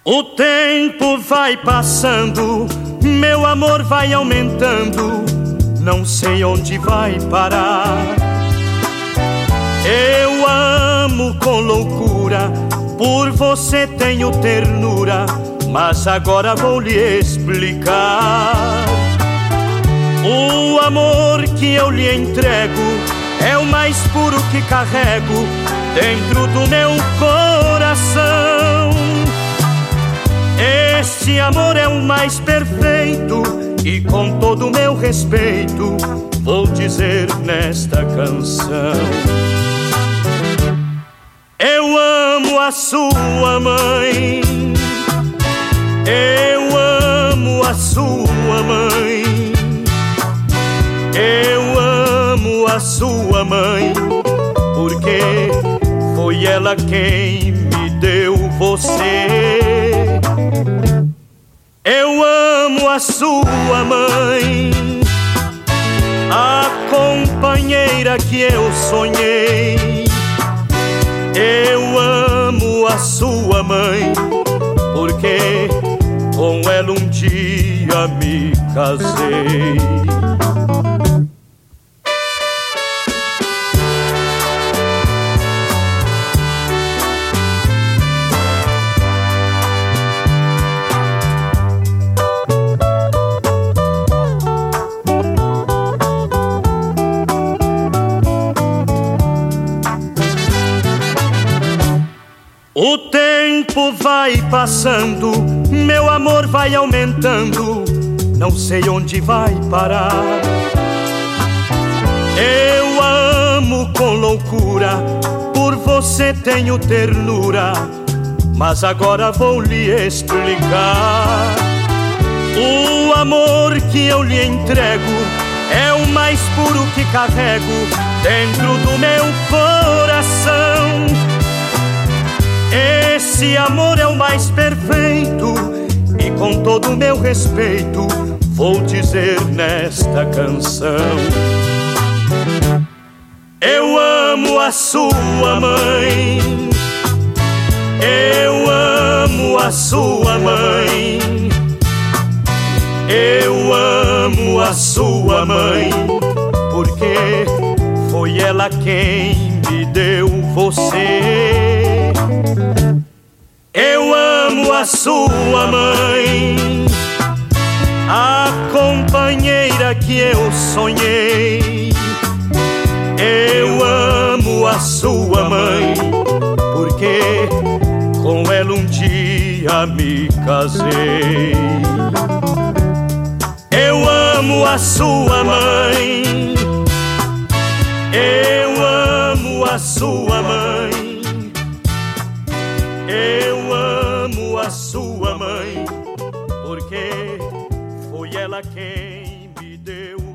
O tempo vai passando, meu amor vai aumentando, não sei onde vai parar. Eu amo com loucura, por você tenho ternura, mas agora vou lhe explicar. O amor que eu lhe entrego é o mais puro que carrego dentro do meu coração. Este amor é o mais perfeito e com todo o meu respeito vou dizer nesta canção: eu amo a sua mãe, eu amo a sua mãe, eu amo a sua mãe, porque foi ela quem me deu você. Eu amo a sua mãe, a companheira que eu sonhei. Eu amo a sua mãe, porque com ela um dia me casei. O tempo vai passando, meu amor vai aumentando, não sei onde vai parar. Eu amo com loucura, por você tenho ternura, mas agora vou lhe explicar. O amor que eu lhe entrego é o mais puro que carrego dentro do meu coração. Esse amor é o mais perfeito e com todo o meu respeito vou dizer nesta canção: eu amo a sua mãe, eu amo a sua mãe, eu amo a sua mãe, porque foi ela quem me deu você. Eu amo a sua mãe, a companheira que eu sonhei. Eu amo a sua mãe, porque com ela um dia me casei. Eu amo a sua mãe, eu amo a sua mãe, eu amo a sua mãe, porque foi ela quem me deu